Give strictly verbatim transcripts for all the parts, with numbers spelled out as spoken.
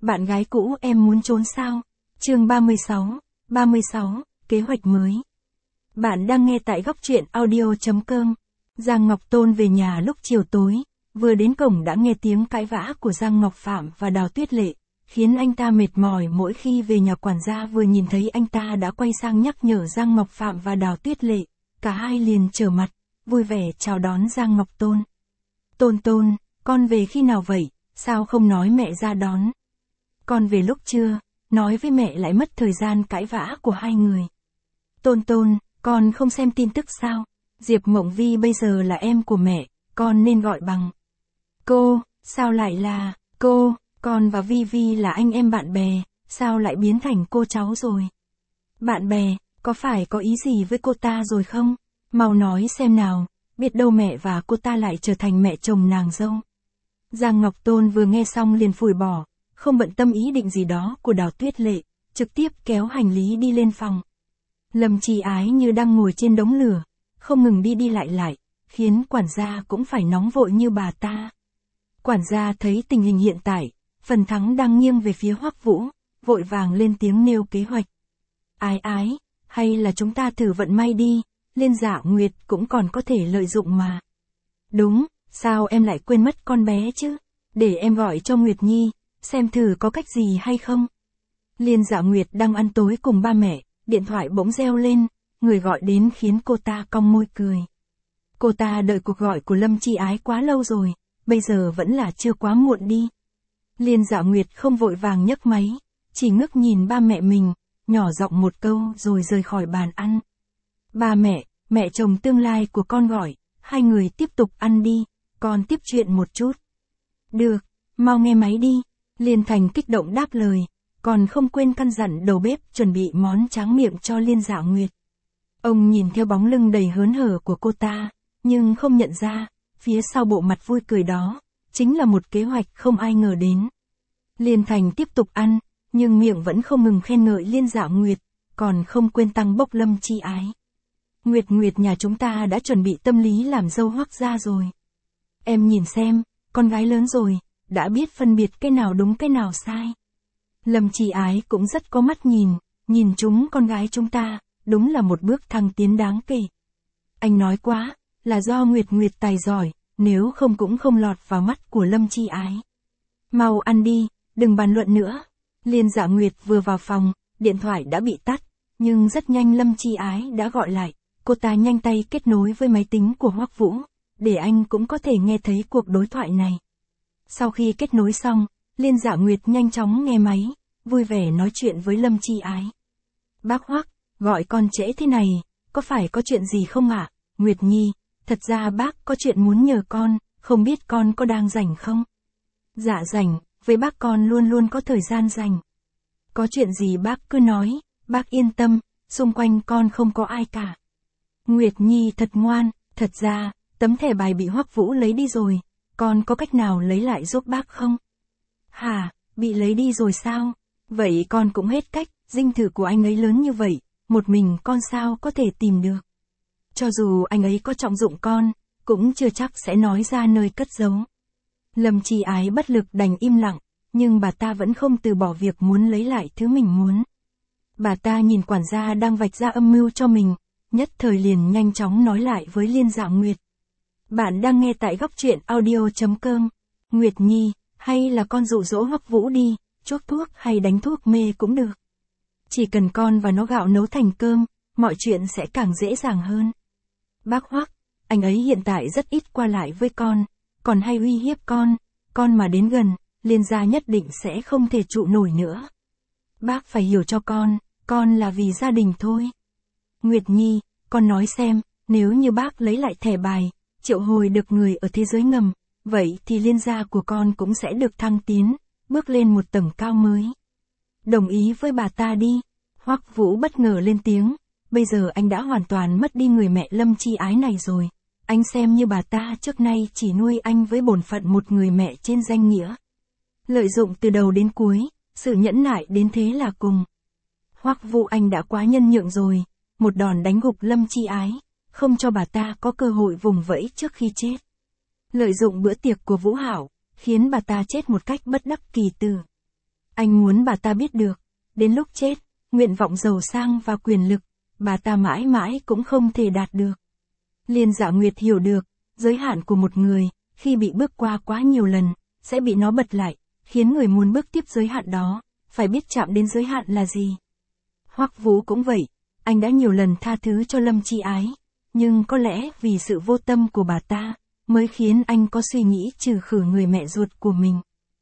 Bạn gái cũ em muốn trốn sao? Chương ba mươi sáu, ba mươi sáu, kế hoạch mới. Bạn đang nghe tại góc truyện audio.com. Giang Ngọc Tôn về nhà lúc chiều tối, vừa đến cổng đã nghe tiếng cãi vã của Giang Ngọc Phạm và Đào Tuyết Lệ, khiến anh ta mệt mỏi mỗi khi về nhà. Quản gia vừa nhìn thấy anh ta đã quay sang nhắc nhở Giang Ngọc Phạm và Đào Tuyết Lệ, cả hai liền trở mặt, vui vẻ chào đón Giang Ngọc Tôn. Tôn Tôn, con về khi nào vậy, sao không nói mẹ ra đón? Con về lúc trưa, nói với mẹ lại mất thời gian cãi vã của hai người. Tôn Tôn, con không xem tin tức sao? Diệp Mộng Vi bây giờ là em của mẹ, con nên gọi bằng cô, sao lại là cô? Con và Vi Vi là anh em bạn bè, sao lại biến thành cô cháu rồi? Bạn bè, có phải có ý gì với cô ta rồi không? Mau nói xem nào, biết đâu mẹ và cô ta lại trở thành mẹ chồng nàng dâu. Giang Ngọc Tôn vừa nghe xong liền phủi bỏ, không bận tâm ý định gì đó của Đào Tuyết Lệ, trực tiếp kéo hành lý đi lên phòng. Lâm Chi Ái như đang ngồi trên đống lửa, không ngừng đi đi lại lại, khiến quản gia cũng phải nóng vội như bà ta. Quản gia thấy tình hình hiện tại, phần thắng đang nghiêng về phía Hoắc Vũ, vội vàng lên tiếng nêu kế hoạch. Ái ái, hay là chúng ta thử vận may đi, Liên Dạ Nguyệt cũng còn có thể lợi dụng mà. Đúng, sao em lại quên mất con bé chứ? Để em gọi cho Nguyệt Nhi, xem thử có cách gì hay không. Liên Dạ Nguyệt đang ăn tối cùng ba mẹ, điện thoại bỗng reo lên, người gọi đến khiến cô ta cong môi cười. Cô ta đợi cuộc gọi của Lâm Chi Ái quá lâu rồi, bây giờ vẫn là chưa quá muộn đi. Liên Dạ Nguyệt không vội vàng nhấc máy, chỉ ngước nhìn ba mẹ mình, nhỏ giọng một câu rồi rời khỏi bàn ăn. Ba mẹ, mẹ chồng tương lai của con gọi, hai người tiếp tục ăn đi, con tiếp chuyện một chút. Được, mau nghe máy đi. Liên Thành kích động đáp lời, còn không quên căn dặn đầu bếp chuẩn bị món tráng miệng cho Liên Dạ Nguyệt. Ông nhìn theo bóng lưng đầy hớn hở của cô ta, nhưng không nhận ra, phía sau bộ mặt vui cười đó, chính là một kế hoạch không ai ngờ đến. Liên Thành tiếp tục ăn, nhưng miệng vẫn không ngừng khen ngợi Liên Dạ Nguyệt, còn không quên tăng bốc Lâm Chi Ái. Nguyệt Nguyệt nhà chúng ta đã chuẩn bị tâm lý làm dâu Hoắc gia rồi. Em nhìn xem, con gái lớn rồi, đã biết phân biệt cái nào đúng cái nào sai. Lâm Chi Ái cũng rất có mắt nhìn, nhìn chúng con gái chúng ta, đúng là một bước thăng tiến đáng kể. Anh nói quá, là do Nguyệt Nguyệt tài giỏi, nếu không cũng không lọt vào mắt của Lâm Chi Ái. Mau ăn đi, đừng bàn luận nữa. Liên Dạ Nguyệt vừa vào phòng, điện thoại đã bị tắt, nhưng rất nhanh Lâm Chi Ái đã gọi lại, cô ta nhanh tay kết nối với máy tính của Hoắc Vũ, để anh cũng có thể nghe thấy cuộc đối thoại này. Sau khi kết nối xong, Liên Dạ Nguyệt nhanh chóng nghe máy, vui vẻ nói chuyện với Lâm Chi Ái. Bác Hoắc, gọi con trễ thế này, có phải có chuyện gì không ạ? Nguyệt Nhi, thật ra bác có chuyện muốn nhờ con, không biết con có đang rảnh không? Dạ rảnh, với bác con luôn luôn có thời gian rảnh. Có chuyện gì bác cứ nói, bác yên tâm, xung quanh con không có ai cả. Nguyệt Nhi thật ngoan, thật ra, tấm thẻ bài bị Hoắc Vũ lấy đi rồi, con có cách nào lấy lại giúp bác không? Hả, bị lấy đi rồi sao? Vậy con cũng hết cách, dinh thự của anh ấy lớn như vậy, một mình con sao có thể tìm được. Cho dù anh ấy có trọng dụng con, cũng chưa chắc sẽ nói ra nơi cất giấu. Lâm Chi Ái bất lực đành im lặng, nhưng bà ta vẫn không từ bỏ việc muốn lấy lại thứ mình muốn. Bà ta nhìn quản gia đang vạch ra âm mưu cho mình, nhất thời liền nhanh chóng nói lại với Liên Dạ Nguyệt. Bạn đang nghe tại góc truyện audio.com. Nguyệt Nhi, hay là con dụ dỗ Hoắc Vũ đi, chuốc thuốc hay đánh thuốc mê cũng được. Chỉ cần con và nó gạo nấu thành cơm, mọi chuyện sẽ càng dễ dàng hơn. Bác Hoắc, anh ấy hiện tại rất ít qua lại với con, còn hay uy hiếp con, con mà đến gần, Liên gia nhất định sẽ không thể trụ nổi nữa. Bác phải hiểu cho con, con là vì gia đình thôi. Nguyệt Nhi, con nói xem, nếu như bác lấy lại thẻ bài, triệu hồi được người ở thế giới ngầm, vậy thì Liên gia của con cũng sẽ được thăng tiến, bước lên một tầng cao mới. Đồng ý với bà ta đi. Hoắc Vũ bất ngờ lên tiếng, bây giờ anh đã hoàn toàn mất đi người mẹ Lâm Chi Ái này rồi. Anh xem như bà ta trước nay chỉ nuôi anh với bổn phận một người mẹ trên danh nghĩa. Lợi dụng từ đầu đến cuối, sự nhẫn nại đến thế là cùng. Hoắc Vũ anh đã quá nhân nhượng rồi, một đòn đánh gục Lâm Chi Ái, không cho bà ta có cơ hội vùng vẫy trước khi chết. Lợi dụng bữa tiệc của Vũ Hảo, khiến bà ta chết một cách bất đắc kỳ tử. Anh muốn bà ta biết được, đến lúc chết, nguyện vọng giàu sang và quyền lực, bà ta mãi mãi cũng không thể đạt được. Liên Dạ Nguyệt hiểu được, giới hạn của một người, khi bị bước qua quá nhiều lần, sẽ bị nó bật lại, khiến người muốn bước tiếp giới hạn đó, phải biết chạm đến giới hạn là gì. Hoắc Vũ cũng vậy, anh đã nhiều lần tha thứ cho Lâm Chi Ái, nhưng có lẽ vì sự vô tâm của bà ta, mới khiến anh có suy nghĩ trừ khử người mẹ ruột của mình.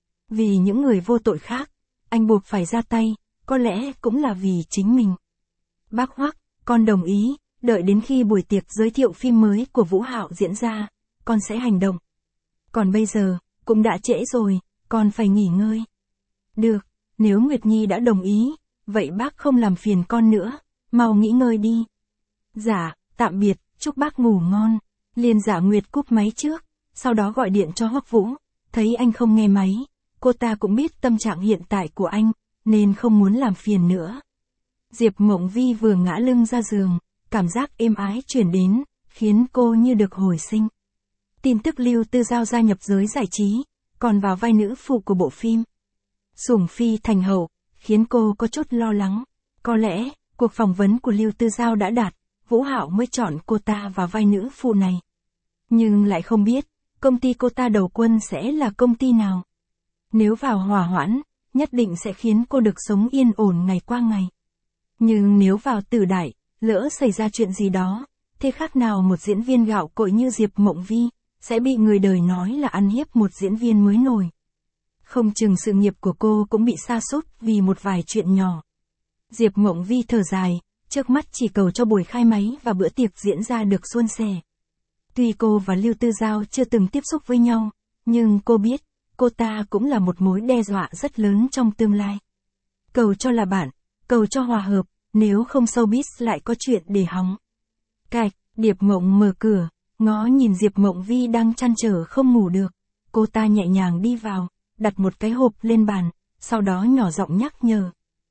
Vì những người vô tội khác, anh buộc phải ra tay, có lẽ cũng là vì chính mình. Bác Hoắc, con đồng ý, đợi đến khi buổi tiệc giới thiệu phim mới của Vũ Hạo diễn ra, con sẽ hành động. Còn bây giờ, cũng đã trễ rồi, con phải nghỉ ngơi. Được, nếu Nguyệt Nhi đã đồng ý, vậy bác không làm phiền con nữa, mau nghỉ ngơi đi. Dạ, tạm biệt, chúc bác ngủ ngon. Liên Dạ Nguyệt cúp máy trước, sau đó gọi điện cho Hoắc Vũ, thấy anh không nghe máy, cô ta cũng biết tâm trạng hiện tại của anh, nên không muốn làm phiền nữa. Diệp Mộng Vi vừa ngã lưng ra giường, cảm giác êm ái truyền đến, khiến cô như được hồi sinh. Tin tức Lưu Tư Giao gia nhập giới giải trí, còn vào vai nữ phụ của bộ phim Sủng Phi thành hậu, khiến cô có chút lo lắng. Có lẽ, cuộc phỏng vấn của Lưu Tư Giao đã đạt, Vũ Hạo mới chọn cô ta vào vai nữ phụ này. Nhưng lại không biết, công ty cô ta đầu quân sẽ là công ty nào. Nếu vào Hỏa Hoãn, nhất định sẽ khiến cô được sống yên ổn ngày qua ngày. Nhưng nếu vào Tử Đại, lỡ xảy ra chuyện gì đó, thế khác nào một diễn viên gạo cội như Diệp Mộng Vi, sẽ bị người đời nói là ăn hiếp một diễn viên mới nổi. Không chừng sự nghiệp của cô cũng bị sa sút vì một vài chuyện nhỏ. Diệp Mộng Vi thở dài, trước mắt chỉ cầu cho buổi khai máy và bữa tiệc diễn ra được suôn sẻ. Tuy cô và Lưu Tư Giao chưa từng tiếp xúc với nhau, nhưng cô biết, cô ta cũng là một mối đe dọa rất lớn trong tương lai. Cầu cho là bạn, cầu cho hòa hợp, nếu không showbiz lại có chuyện để hóng. Cạch, Điệp Mộng mở cửa, ngó nhìn Diệp Mộng Vi đang trăn trở không ngủ được. Cô ta nhẹ nhàng đi vào, đặt một cái hộp lên bàn, sau đó nhỏ giọng nhắc nhở.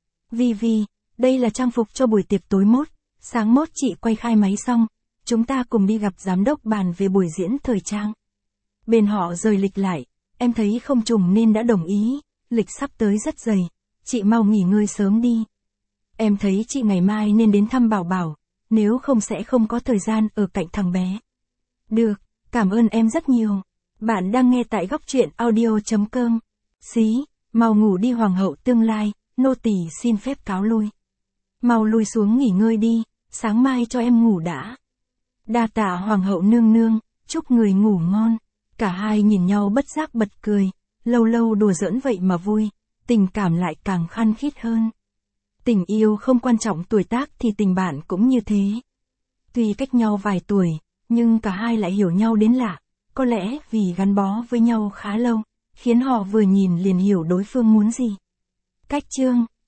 Vi Vi, đây là trang phục cho buổi tiệc tối mốt, sáng mốt chị quay khai máy xong, chúng ta cùng đi gặp giám đốc bàn về buổi diễn thời trang. Bên họ rời lịch lại, em thấy không trùng nên đã đồng ý, lịch sắp tới rất dày, chị mau nghỉ ngơi sớm đi. Em thấy chị ngày mai nên đến thăm Bảo Bảo, nếu không sẽ không có thời gian ở cạnh thằng bé. Được, cảm ơn em rất nhiều. Bạn đang nghe tại góc truyện audio chấm com. Xí, mau ngủ đi hoàng hậu tương lai, nô tỳ xin phép cáo lui. Mau lui xuống nghỉ ngơi đi, sáng mai cho em ngủ đã. Đa tạ hoàng hậu nương nương, chúc người ngủ ngon. Cả hai nhìn nhau bất giác bật cười, lâu lâu đùa giỡn vậy mà vui, tình cảm lại càng khăng khít hơn. Tình yêu không quan trọng tuổi tác thì tình bạn cũng như thế. Tuy cách nhau vài tuổi, nhưng cả hai lại hiểu nhau đến lạ, có lẽ vì gắn bó với nhau khá lâu, khiến họ vừa nhìn liền hiểu đối phương muốn gì. Cách chương